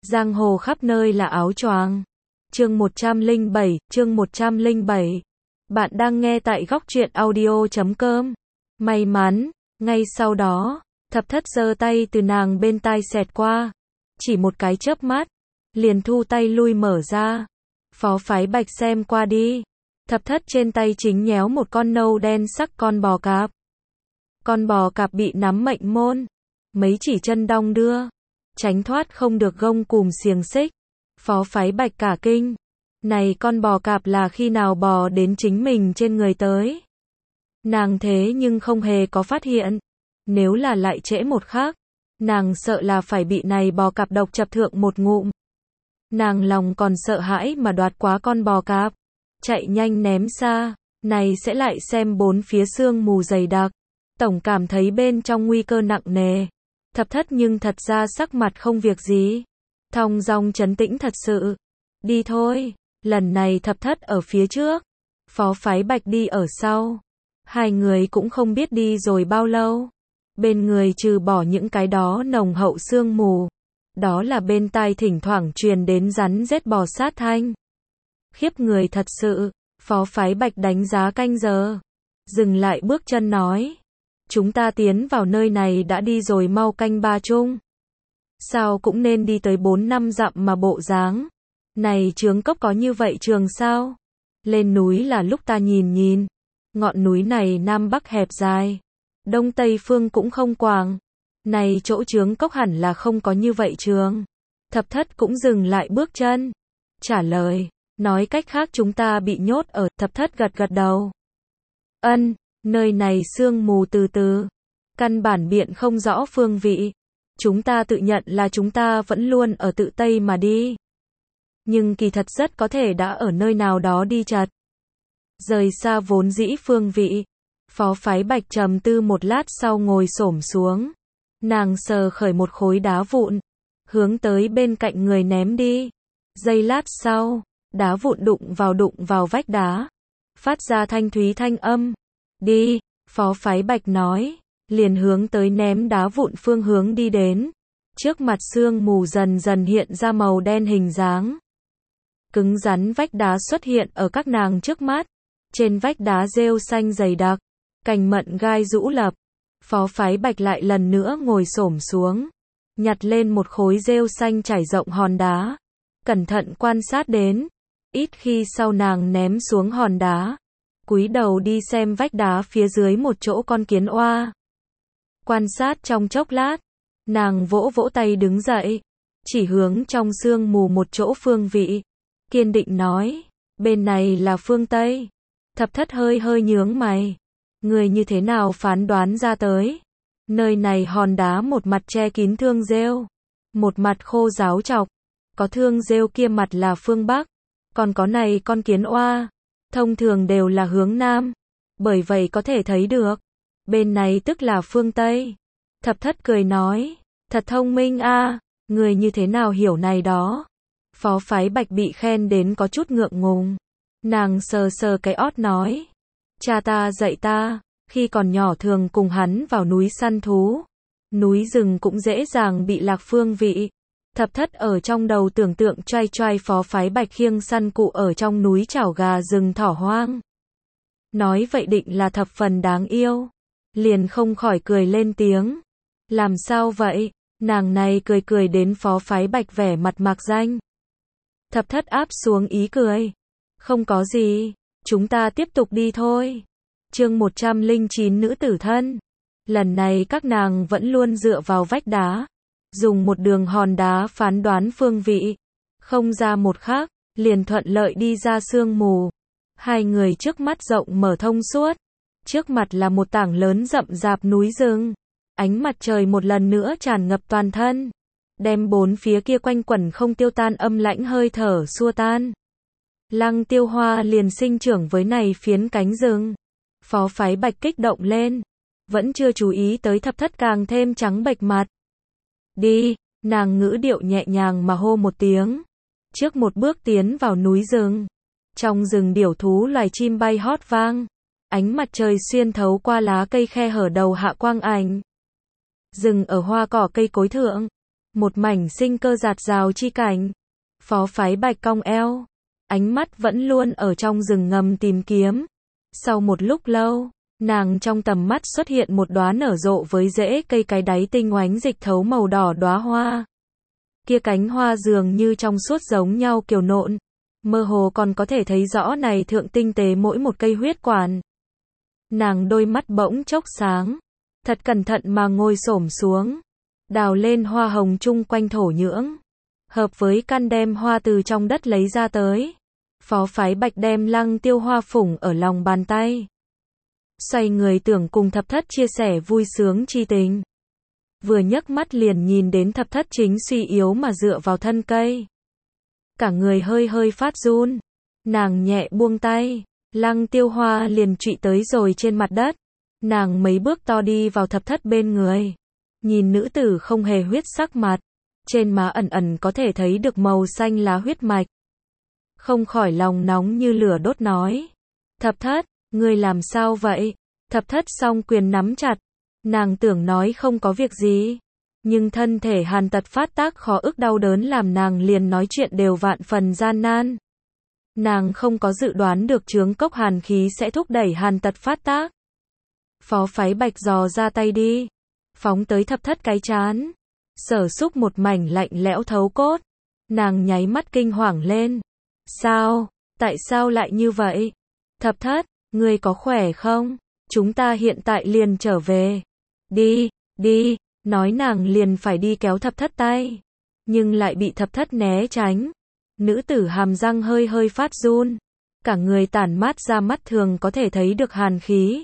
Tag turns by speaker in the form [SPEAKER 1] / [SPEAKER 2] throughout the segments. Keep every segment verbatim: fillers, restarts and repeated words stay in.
[SPEAKER 1] Giang hồ khắp nơi là áo choàng. Chương một trăm lẻ bảy, chương một trăm lẻ bảy. Bạn đang nghe tại góc truyện audio chấm com. May mắn, ngay sau đó, Thập Thất giơ tay từ nàng bên tai xẹt qua, chỉ một cái chớp mắt, liền thu tay lui mở ra. Phó Phái Bạch xem qua đi. Thập Thất trên tay chính nhéo một con nâu đen sắc con bò cạp. Con bò cạp bị nắm mệnh môn, mấy chỉ chân đong đưa, tránh thoát không được gông cùm xiềng xích. Phó Phái Bạch cả kinh, này con bò cạp là khi nào bò đến chính mình trên người tới. Nàng thế nhưng không hề có phát hiện, nếu là lại trễ một khắc, nàng sợ là phải bị này bò cạp độc chập thượng một ngụm. Nàng lòng còn sợ hãi mà đoạt quá con bò cạp, chạy nhanh ném xa, này sẽ lại xem bốn phía sương mù dày đặc, tổng cảm thấy bên trong nguy cơ nặng nề. Thập Thất nhưng thật ra sắc mặt không việc gì, thong dong trấn tĩnh thật sự. Đi thôi, lần này Thập Thất ở phía trước, Phó Phái Bạch đi ở sau. Hai người cũng không biết đi rồi bao lâu, bên người trừ bỏ những cái đó nồng hậu sương mù, đó là bên tai thỉnh thoảng truyền đến rắn rết bò sát thanh. Khiếp người thật sự. Phó Phái Bạch đánh giá canh giờ, dừng lại bước chân nói, chúng ta tiến vào nơi này đã đi rồi mau canh ba chung, sao cũng nên đi tới bốn năm dặm mà bộ dáng. Này trướng cốc có như vậy trường sao? Lên núi là lúc ta nhìn nhìn, ngọn núi này nam bắc hẹp dài, đông tây phương cũng không quàng, này chỗ trướng cốc hẳn là không có như vậy trường. Thập Thất cũng dừng lại bước chân, trả lời, nói cách khác chúng ta bị nhốt ở. Thập Thất gật gật đầu. Ân, nơi này sương mù từ từ, căn bản biện không rõ phương vị. Chúng ta tự nhận là chúng ta vẫn luôn ở tự Tây mà đi, nhưng kỳ thật rất có thể đã ở nơi nào đó đi chật, rời xa vốn dĩ phương vị. Phó Phái Bạch trầm tư một lát sau ngồi xổm xuống, nàng sờ khởi một khối đá vụn, hướng tới bên cạnh người ném đi. Giây lát sau, đá vụn đụng vào đụng vào vách đá, phát ra thanh thúy thanh âm. Đi, Phó Phái Bạch nói, liền hướng tới ném đá vụn phương hướng đi đến. Trước mặt sương mù dần dần hiện ra màu đen hình dáng, cứng rắn vách đá xuất hiện ở các nàng trước mắt. Trên vách đá rêu xanh dày đặc, cành mận gai rũ lập. Phó Phái Bạch lại lần nữa ngồi xổm xuống, nhặt lên một khối rêu xanh trải rộng hòn đá, cẩn thận quan sát đến. Ít khi sau nàng ném xuống hòn đá, cúi đầu đi xem vách đá phía dưới một chỗ con kiến oa. Quan sát trong chốc lát, nàng vỗ vỗ tay đứng dậy, chỉ hướng trong sương mù một chỗ phương vị, kiên định nói, bên này là phương Tây. Thập Thất hơi hơi nhướng mày, người như thế nào phán đoán ra tới? Nơi này hòn đá một mặt che kín thương rêu, một mặt khô ráo chọc, có thương rêu kia mặt là phương Bắc, còn có này con kiến oa, thông thường đều là hướng Nam, bởi vậy có thể thấy được, bên này tức là phương Tây. Thập Thất cười nói, thật thông minh a, người như thế nào hiểu này đó? Phó Phái Bạch bị khen đến có chút ngượng ngùng, nàng sờ sờ cái ót nói, cha ta dạy ta, khi còn nhỏ thường cùng hắn vào núi săn thú, núi rừng cũng dễ dàng bị lạc phương vị. Thập Thất ở trong đầu tưởng tượng choai choai Phó Phái Bạch khiêng săn cụ ở trong núi chảo gà rừng thỏ hoang, nói vậy định là thập phần đáng yêu, liền không khỏi cười lên tiếng. Làm sao vậy? Nàng này cười cười đến Phó Phái Bạch vẻ mặt mạc danh. Thập Thất áp xuống ý cười, không có gì, chúng ta tiếp tục đi thôi. Chương một trăm lẻ chín nữ tử thân. Lần này các nàng vẫn luôn dựa vào vách đá, dùng một đường hòn đá phán đoán phương vị, không ra một khắc, liền thuận lợi đi ra sương mù. Hai người trước mắt rộng mở thông suốt, trước mặt là một tảng lớn rậm rạp núi rừng, ánh mặt trời một lần nữa tràn ngập toàn thân, đem bốn phía kia quanh quẩn không tiêu tan âm lãnh hơi thở xua tan. Lăng Tiêu Hoa liền sinh trưởng với này phiến cánh rừng. Phó Phái Bạch kích động lên, vẫn chưa chú ý tới Thập Thất càng thêm trắng bệch mặt. Đi, nàng ngữ điệu nhẹ nhàng mà hô một tiếng, trước một bước tiến vào núi rừng. Trong rừng điểu thú loài chim bay hót vang, ánh mặt trời xuyên thấu qua lá cây khe hở đầu hạ quang ảnh. Rừng ở hoa cỏ cây cối thượng, một mảnh sinh cơ dạt dào chi cảnh. Phó Phái Bạch cong eo, ánh mắt vẫn luôn ở trong rừng ngầm tìm kiếm. Sau một lúc lâu, nàng trong tầm mắt xuất hiện một đóa nở rộ với rễ cây cái đáy tinh oánh dịch thấu màu đỏ đóa hoa. Kia cánh hoa dường như trong suốt giống nhau kiều nộn, mơ hồ còn có thể thấy rõ này thượng tinh tế mỗi một cây huyết quản. Nàng đôi mắt bỗng chốc sáng, thật cẩn thận mà ngồi xổm xuống, đào lên hoa hồng chung quanh thổ nhưỡng, hợp với căn đem hoa từ trong đất lấy ra tới. Phó Phái Bạch đem Lăng Tiêu Hoa phủng ở lòng bàn tay, xoay người tưởng cùng Thập Thất chia sẻ vui sướng chi tình. Vừa nhấc mắt liền nhìn đến Thập Thất chính suy yếu mà dựa vào thân cây, cả người hơi hơi phát run. Nàng nhẹ buông tay, Lăng Tiêu Hoa liền trụy tới rồi trên mặt đất. Nàng mấy bước to đi vào Thập Thất bên người, nhìn nữ tử không hề huyết sắc mặt, trên má ẩn ẩn có thể thấy được màu xanh lá huyết mạch. Không khỏi lòng nóng như lửa đốt nói: Thập Thất, ngươi làm sao vậy? Thập Thất song quyền nắm chặt, nàng tưởng nói không có việc gì, nhưng thân thể hàn tật phát tác khó ức đau đớn làm nàng liền nói chuyện đều vạn phần gian nan. Nàng không có dự đoán được chướng cốc hàn khí sẽ thúc đẩy hàn tật phát tác. Phó Phái Bạch dò ra tay đi, phóng tới Thập Thất cái chán, sở xúc một mảnh lạnh lẽo thấu cốt. Nàng nháy mắt kinh hoàng lên. Sao? Tại sao lại như vậy? Thập Thất, ngươi có khỏe không? Chúng ta hiện tại liền trở về. Đi, đi, nói nàng liền phải đi kéo Thập Thất tay, nhưng lại bị Thập Thất né tránh. Nữ tử hàm răng hơi hơi phát run, cả người tản mát ra mắt thường có thể thấy được hàn khí.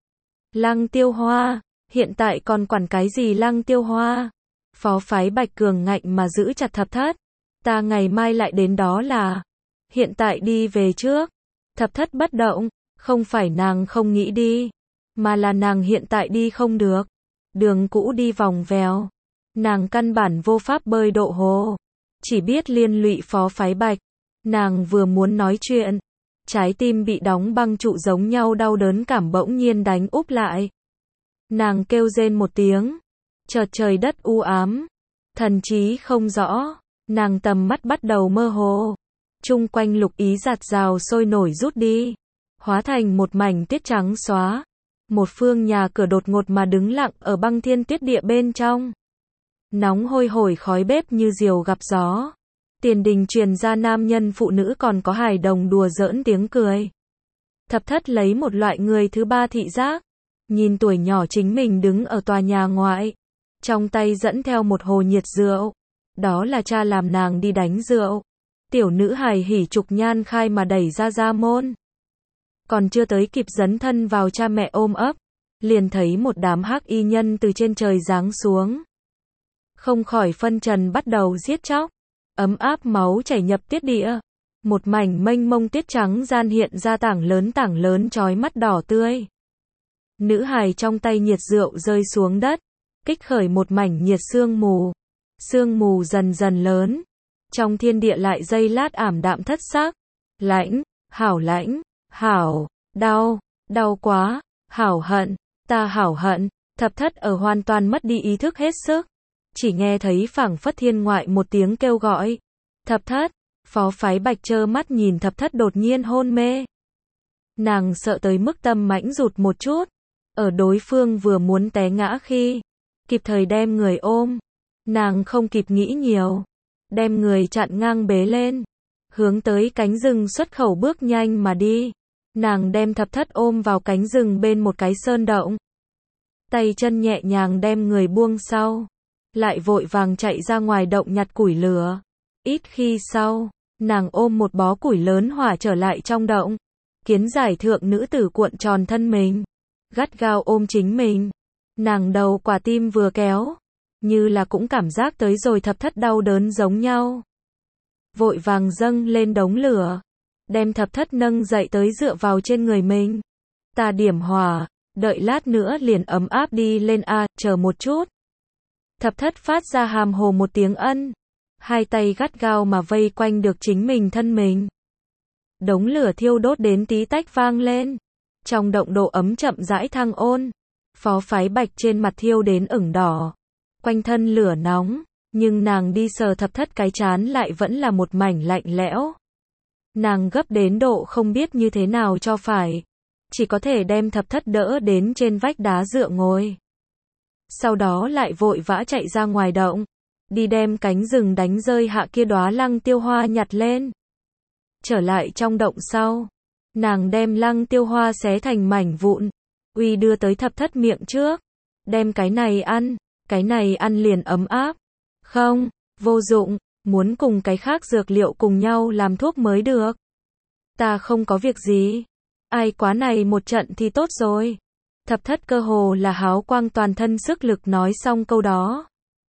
[SPEAKER 1] Lăng Tiêu Hoa, hiện tại còn quản cái gì Lăng Tiêu Hoa? Phó Phái Bạch cường ngạnh mà giữ chặt Thập Thất. Ta ngày mai lại đến đó là. Hiện tại đi về trước. Thập Thất bất động, không phải nàng không nghĩ đi, mà là nàng hiện tại đi không được. Đường cũ đi vòng vèo, nàng căn bản vô pháp bơi độ hồ, chỉ biết liên lụy Phó Phái Bạch. Nàng vừa muốn nói chuyện, trái tim bị đóng băng trụ giống nhau đau đớn cảm bỗng nhiên đánh úp lại. Nàng kêu rên một tiếng, chợt trời đất u ám, thần trí không rõ, nàng tầm mắt bắt đầu mơ hồ. Chung quanh lục ý giạt rào sôi nổi rút đi, hóa thành một mảnh tuyết trắng xóa. Một phương nhà cửa đột ngột mà đứng lặng ở băng thiên tuyết địa bên trong. Nóng hôi hổi khói bếp như diều gặp gió. Tiền đình truyền ra nam nhân phụ nữ còn có hài đồng đùa giỡn tiếng cười. Thập Thất lấy một loại người thứ ba thị giác, nhìn tuổi nhỏ chính mình đứng ở tòa nhà ngoại, trong tay dẫn theo một hồ nhiệt rượu. Đó là cha làm nàng đi đánh rượu. Tiểu nữ hài hỉ trục nhan khai mà đẩy ra ra môn. Còn chưa tới kịp dấn thân vào cha mẹ ôm ấp, liền thấy một đám hắc y nhân từ trên trời giáng xuống. Không khỏi phân trần bắt đầu giết chóc, ấm áp máu chảy nhập tiết địa. Một mảnh mênh mông tuyết trắng gian hiện ra tảng lớn tảng lớn chói mắt đỏ tươi. Nữ hài trong tay nhiệt rượu rơi xuống đất, kích khởi một mảnh nhiệt sương mù. Sương mù dần dần lớn, trong thiên địa lại giây lát ảm đạm thất sắc. Lãnh, hảo lãnh, hảo, đau, đau quá, hảo hận, ta hảo hận. Thập Thất ở hoàn toàn mất đi ý thức hết sức, chỉ nghe thấy phảng phất thiên ngoại một tiếng kêu gọi. Thập Thất. Phó Phái Bạch trơ mắt nhìn Thập Thất đột nhiên hôn mê. Nàng sợ tới mức tâm mãnh rụt một chút, ở đối phương vừa muốn té ngã khi kịp thời đem người ôm. Nàng không kịp nghĩ nhiều, đem người chặn ngang bế lên, hướng tới cánh rừng xuất khẩu bước nhanh mà đi. Nàng đem Thập Thất ôm vào cánh rừng bên một cái sơn động, tay chân nhẹ nhàng đem người buông sau, lại vội vàng chạy ra ngoài động nhặt củi lửa. Ít khi sau, nàng ôm một bó củi lớn hỏa trở lại trong động. Kiến giải thượng nữ tử cuộn tròn thân mình, gắt gao ôm chính mình. Nàng đầu quả tim vừa kéo, như là cũng cảm giác tới rồi Thập Thất đau đớn giống nhau. Vội vàng dâng lên đống lửa, đem Thập Thất nâng dậy tới dựa vào trên người mình. Ta điểm hỏa, đợi lát nữa liền ấm áp đi lên a, à, chờ một chút. Thập Thất phát ra hàm hồ một tiếng ân, hai tay gắt gao mà vây quanh được chính mình thân mình. Đống lửa thiêu đốt đến tí tách vang lên, trong động độ ấm chậm rãi thăng ôn. Phó Phái Bạch trên mặt thiêu đến ửng đỏ, quanh thân lửa nóng, Nhưng nàng đi sờ thập thất cái trán lại vẫn là một mảnh lạnh lẽo. Nàng gấp đến độ không biết như thế nào cho phải. Chỉ có thể đem thập thất đỡ đến trên vách đá dựa ngồi. Sau đó lại vội vã chạy ra ngoài động. Đi đem cánh rừng đánh rơi hạ kia đóa lăng tiêu hoa nhặt lên. Trở lại trong động sau. Nàng đem lăng tiêu hoa xé thành mảnh vụn. Uy đưa tới thập thất miệng trước. Đem cái này ăn. Cái này ăn liền ấm áp. Không, vô dụng. Muốn cùng cái khác dược liệu cùng nhau làm thuốc mới được. Ta không có việc gì. Ai quá này một trận thì tốt rồi. Thập thất cơ hồ là háo quang toàn thân sức lực nói xong câu đó.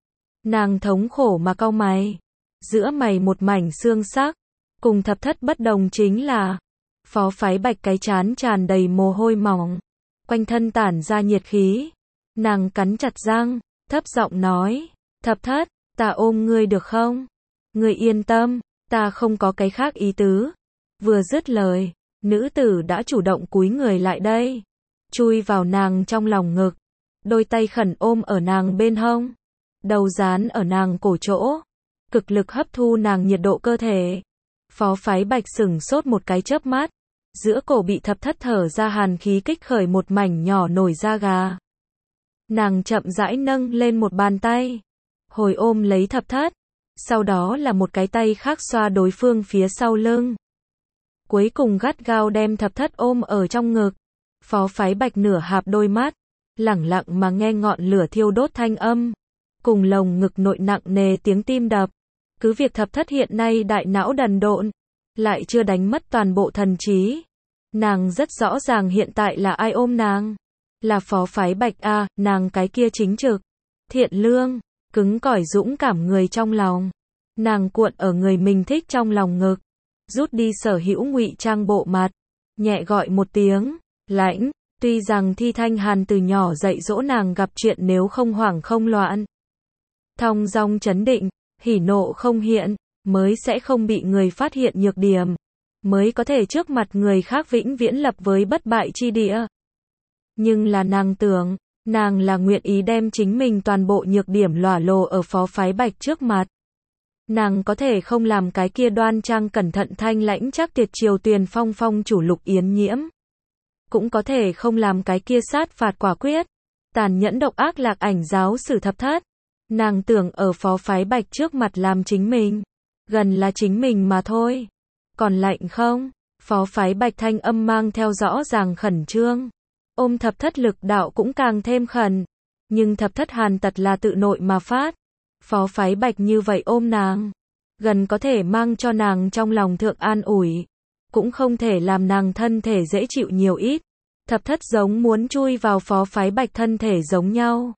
[SPEAKER 1] Nàng thống khổ mà cau mày. Giữa mày một mảnh xương sắc. Cùng thập thất bất đồng chính là Phó Phái Bạch cái trán tràn đầy mồ hôi mỏng. Quanh thân tản ra nhiệt khí. Nàng cắn chặt răng, thấp giọng nói. Thập thất, ta ôm ngươi được không? Ngươi yên tâm, ta không có cái khác ý tứ. Vừa dứt lời, nữ tử đã chủ động cúi người lại đây. Chui vào nàng trong lòng ngực. Đôi tay khẩn ôm ở nàng bên hông. Đầu dán ở nàng cổ chỗ. Cực lực hấp thu nàng nhiệt độ cơ thể. Phó Phái Bạch sửng sốt một cái chớp mắt. Giữa cổ bị thập thất thở ra hàn khí kích khởi một mảnh nhỏ nổi da gà. Nàng chậm rãi nâng lên một bàn tay. Hồi ôm lấy thập thất. Sau đó là một cái tay khác xoa đối phương phía sau lưng. Cuối cùng gắt gao đem thập thất ôm ở trong ngực. Phó Phái Bạch nửa hạp đôi mắt. Lẳng lặng mà nghe ngọn lửa thiêu đốt thanh âm. Cùng lồng ngực nội nặng nề tiếng tim đập. Cứ việc thập thất hiện nay đại não đần độn. Lại chưa đánh mất toàn bộ thần trí. Nàng rất rõ ràng hiện tại là ai ôm nàng. Là Phó Phái Bạch a, à, nàng cái kia chính trực. Thiện lương, cứng cỏi dũng cảm người trong lòng. Nàng cuộn ở người mình thích trong lòng ngực. Rút đi sở hữu ngụy trang bộ mặt. Nhẹ gọi một tiếng, Lãnh. Tuy rằng Thi Thanh Hàn từ nhỏ dạy dỗ nàng gặp chuyện nếu không hoảng không loạn. Thong dong chấn định, hỉ nộ không hiện, mới sẽ không bị người phát hiện nhược điểm. Mới có thể trước mặt người khác vĩnh viễn lập với bất bại chi địa. Nhưng là nàng tưởng, nàng là nguyện ý đem chính mình toàn bộ nhược điểm lỏa lồ ở Phó Phái Bạch trước mặt. Nàng có thể không làm cái kia đoan trang cẩn thận thanh lãnh chắc tiệt triều tuyền phong phong chủ Lục Yến Nhiễm. Cũng có thể không làm cái kia sát phạt quả quyết, tàn nhẫn độc ác Lạc Ảnh giáo sử thập thất. Nàng tưởng ở Phó Phái Bạch trước mặt làm chính mình. Gần là chính mình mà thôi. Còn lạnh không? Phó Phái Bạch thanh âm mang theo rõ ràng khẩn trương. Ôm thập thất lực đạo cũng càng thêm khẩn. Nhưng thập thất hàn tật là tự nội mà phát. Phó Phái Bạch như vậy ôm nàng. Gần có thể mang cho nàng trong lòng thượng an ủi. Cũng không thể làm nàng thân thể dễ chịu nhiều ít. Thập thất giống muốn chui vào Phó Phái Bạch thân thể giống nhau.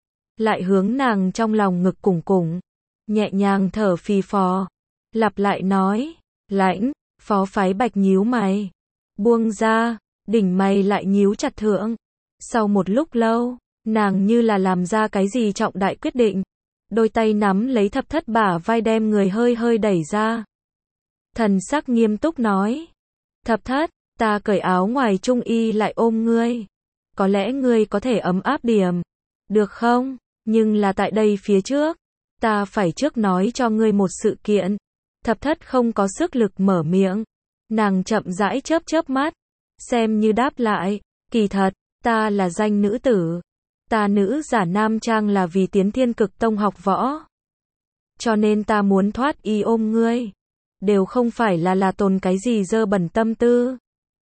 [SPEAKER 1] Lại hướng nàng trong lòng ngực củng củng. Nhẹ nhàng thở phì phò. Lặp lại nói. Lãnh. Phó Phái Bạch nhíu mày. Buông ra. Đỉnh mày lại nhíu chặt thượng. Sau một lúc lâu, nàng như là làm ra cái gì trọng đại quyết định. Đôi tay nắm lấy thập thất bả vai đem người hơi hơi đẩy ra. Thần sắc nghiêm túc nói. Thập thất, ta cởi áo ngoài trung y lại ôm ngươi. Có lẽ ngươi có thể ấm áp điểm. Được không? Nhưng là tại đây phía trước. Ta phải trước nói cho ngươi một sự kiện. Thập thất không có sức lực mở miệng. Nàng chậm rãi chớp chớp mắt. Xem như đáp lại. Kỳ thật, ta là danh nữ tử. Ta nữ giả nam trang là vì tiến Thiên Cực Tông học võ. Cho nên ta muốn thoát y ôm ngươi. Đều không phải là là tồn cái gì dơ bẩn tâm tư.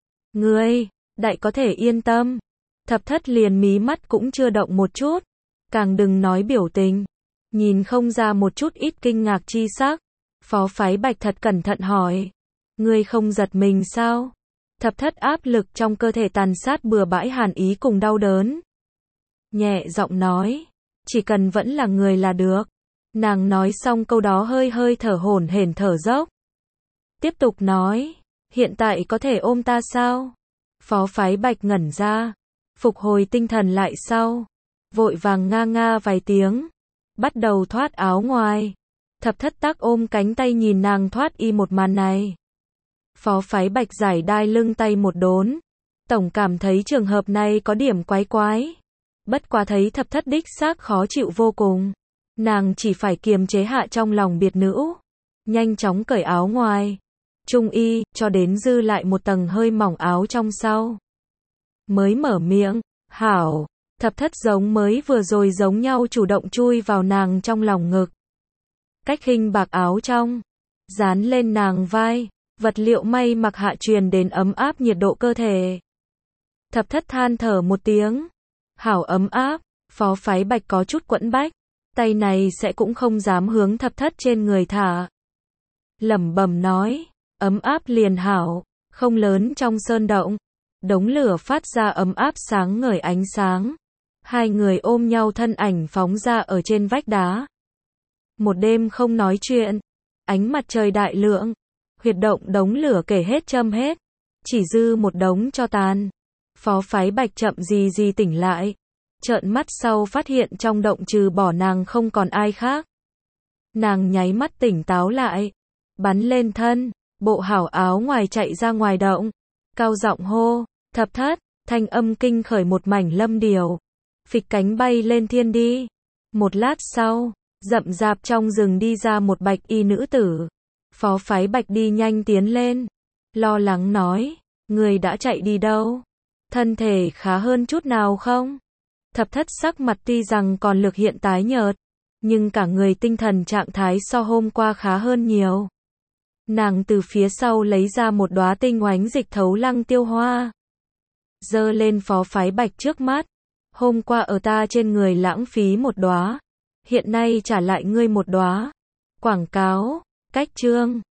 [SPEAKER 1] Ngươi, đại có thể yên tâm. Thập thất liền mí mắt cũng chưa động một chút. Càng đừng nói biểu tình. Nhìn không ra một chút ít kinh ngạc chi sắc. Phó Phái Bạch thật cẩn thận hỏi. Ngươi không giật mình sao? Thập thất áp lực trong cơ thể tàn sát bừa bãi hàn ý cùng đau đớn. Nhẹ giọng nói. Chỉ cần vẫn là người là được. Nàng nói xong câu đó hơi hơi thở hổn hển thở dốc. Tiếp tục nói. Hiện tại có thể ôm ta sao? Phó Phái Bạch ngẩn ra. Phục hồi tinh thần lại sau. Vội vàng nga nga vài tiếng. Bắt đầu thoát áo ngoài. Thập thất tác ôm cánh tay nhìn nàng thoát y một màn này. Phó Phái Bạch giải đai lưng tay một đốn. Tổng cảm thấy trường hợp này có điểm quái quái. Bất quá thấy thập thất đích xác khó chịu vô cùng. Nàng chỉ phải kiềm chế hạ trong lòng biệt nữ, nhanh chóng cởi áo ngoài, trung y, cho đến dư lại một tầng hơi mỏng áo trong sau. Mới mở miệng, hảo, thập thất giống mới vừa rồi giống nhau chủ động chui vào nàng trong lòng ngực. Cách khinh bạc áo trong, dán lên nàng vai, vật liệu may mặc hạ truyền đến ấm áp nhiệt độ cơ thể. Thập thất than thở một tiếng, hảo ấm áp, Phó Phái Bạch có chút quẫn bách, tay này sẽ cũng không dám hướng thập thất trên người thả. Lẩm bẩm nói, ấm áp liền hảo, không lớn trong sơn động, đống lửa phát ra ấm áp sáng ngời ánh sáng. Hai người ôm nhau thân ảnh phóng ra ở trên vách đá. Một đêm không nói chuyện, ánh mặt trời đại lượng, huyệt động đống lửa kể hết châm hết, chỉ dư một đống cho tàn. Phó Phái Bạch chậm gì gì tỉnh lại, trợn mắt sau phát hiện trong động trừ bỏ nàng không còn ai khác. Nàng nháy mắt tỉnh táo lại, bắn lên thân, bộ hảo áo ngoài chạy ra ngoài động, cao giọng hô, thập thất, thanh âm kinh khởi một mảnh lâm điều, phịch cánh bay lên thiên đi. Một lát sau, rậm rạp trong rừng đi ra một bạch y nữ tử. Phó Phái Bạch đi nhanh tiến lên, lo lắng nói, người đã chạy đi đâu? Thân thể khá hơn chút nào không? Thập thất sắc mặt tuy rằng còn lực hiện tái nhợt, nhưng cả người tinh thần trạng thái so hôm qua khá hơn nhiều. Nàng từ phía sau lấy ra một đóa tinh oánh dịch thấu lăng tiêu hoa, giơ lên Phó Phái Bạch trước mắt. Hôm qua ở ta trên người lãng phí một đóa, hiện nay trả lại ngươi một đóa. Quảng cáo, cách chương